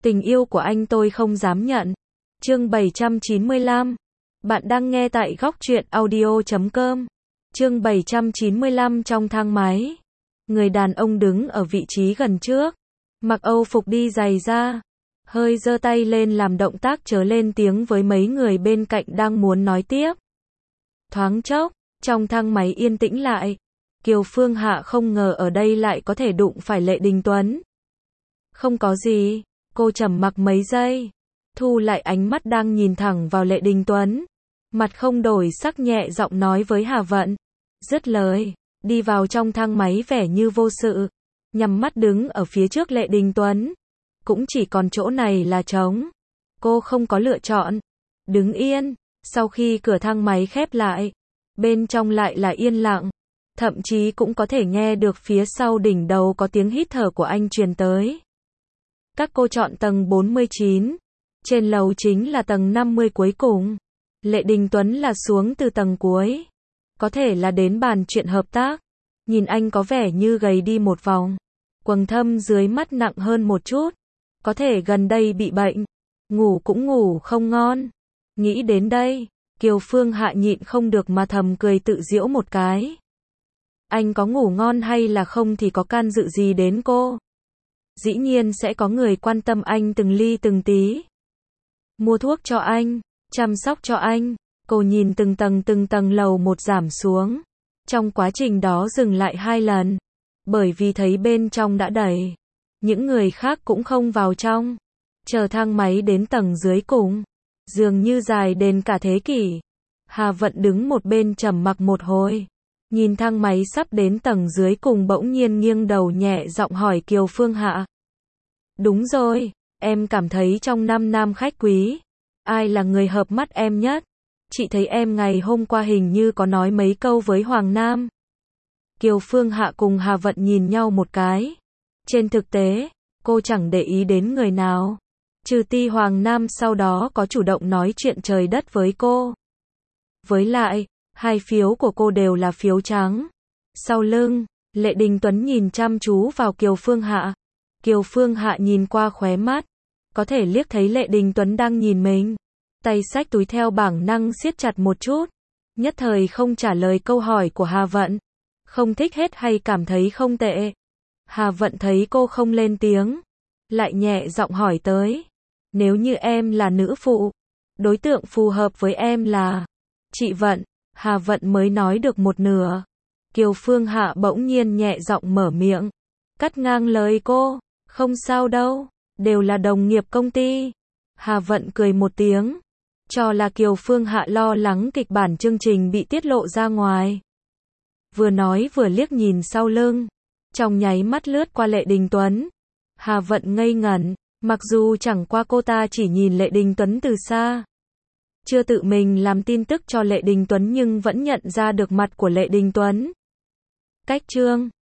Tình yêu của anh tôi không dám nhận. Chương 795. Bạn đang nghe tại góc truyện audio.com. Chương 795 trong thang máy. Người đàn ông đứng ở vị trí gần trước, mặc Âu phục đi giày da, hơi giơ tay lên làm động tác chớ lên tiếng với mấy người bên cạnh đang muốn nói tiếp. Thoáng chốc, trong thang máy yên tĩnh lại. Kiều Phương Hạ không ngờ ở đây lại có thể đụng phải Lệ Đình Tuấn. Không có gì, cô trầm mặc mấy giây, thu lại ánh mắt đang nhìn thẳng vào Lệ Đình Tuấn, mặt không đổi sắc nhẹ giọng nói với Hà Vận. Dứt lời, đi vào trong thang máy vẻ như vô sự, nhắm mắt đứng ở phía trước Lệ Đình Tuấn. Cũng chỉ còn chỗ này là trống. Cô không có lựa chọn. Đứng yên, sau khi cửa thang máy khép lại, bên trong lại là yên lặng. Thậm chí cũng có thể nghe được phía sau đỉnh đầu có tiếng hít thở của anh truyền tới. Các cô chọn tầng 49. Trên lầu chính là tầng 50 cuối cùng. Lệ Đình Tuấn là xuống từ tầng cuối. Có thể là đến bàn chuyện hợp tác. Nhìn anh có vẻ như gầy đi một vòng. Quầng thâm dưới mắt nặng hơn một chút. Có thể gần đây bị bệnh. Ngủ cũng ngủ không ngon. Nghĩ đến đây, Kiều Phương Hạ nhịn không được mà thầm cười tự giễu một cái. Anh có ngủ ngon hay là không thì có can dự gì đến cô. Dĩ nhiên sẽ có người quan tâm anh từng ly từng tí. Mua thuốc cho anh, chăm sóc cho anh. Cô nhìn từng tầng lầu một giảm xuống. Trong quá trình đó dừng lại 2 lần. Bởi vì thấy bên trong đã đầy. Những người khác cũng không vào trong. Chờ thang máy đến tầng dưới cùng. Dường như dài đến cả thế kỷ. Hà Vận đứng một bên trầm mặc một hồi. Nhìn thang máy sắp đến tầng dưới cùng bỗng nhiên nghiêng đầu nhẹ giọng hỏi Kiều Phương Hạ. Đúng rồi, em cảm thấy trong 5 nam khách quý, ai là người hợp mắt em nhất? Chị thấy em ngày hôm qua hình như có nói mấy câu với Hoàng Nam. Kiều Phương Hạ cùng Hà Vận nhìn nhau một cái. Trên thực tế, cô chẳng để ý đến người nào. Trừ Ti Hoàng Nam sau đó có chủ động nói chuyện trời đất với cô. Với lại, 2 phiếu của cô đều là phiếu trắng. Sau lưng, Lệ Đình Tuấn nhìn chăm chú vào Kiều Phương Hạ. Kiều Phương Hạ nhìn qua khóe mắt. Có thể liếc thấy Lệ Đình Tuấn đang nhìn mình. Tay xách túi theo bản năng siết chặt một chút. Nhất thời không trả lời câu hỏi của Hà Vận. Không thích hết hay cảm thấy không tệ. Hà Vận thấy cô không lên tiếng. Lại nhẹ giọng hỏi tới. Nếu như em là nữ phụ, đối tượng phù hợp với em là chị Vận. Hà Vận mới nói được một nửa. Kiều Phương Hạ bỗng nhiên nhẹ giọng mở miệng. Cắt ngang lời cô. Không sao đâu. Đều là đồng nghiệp công ty. Hà Vận cười một tiếng. Cho là Kiều Phương Hạ lo lắng kịch bản chương trình bị tiết lộ ra ngoài. Vừa nói vừa liếc nhìn sau lưng. Trong nháy mắt lướt qua Lệ Đình Tuấn. Hà Vận ngây ngẩn. Mặc dù chẳng qua cô ta chỉ nhìn Lệ Đình Tuấn từ xa. Chưa tự mình làm tin tức cho Lệ Đình Tuấn nhưng vẫn nhận ra được mặt của Lệ Đình Tuấn. Cách chương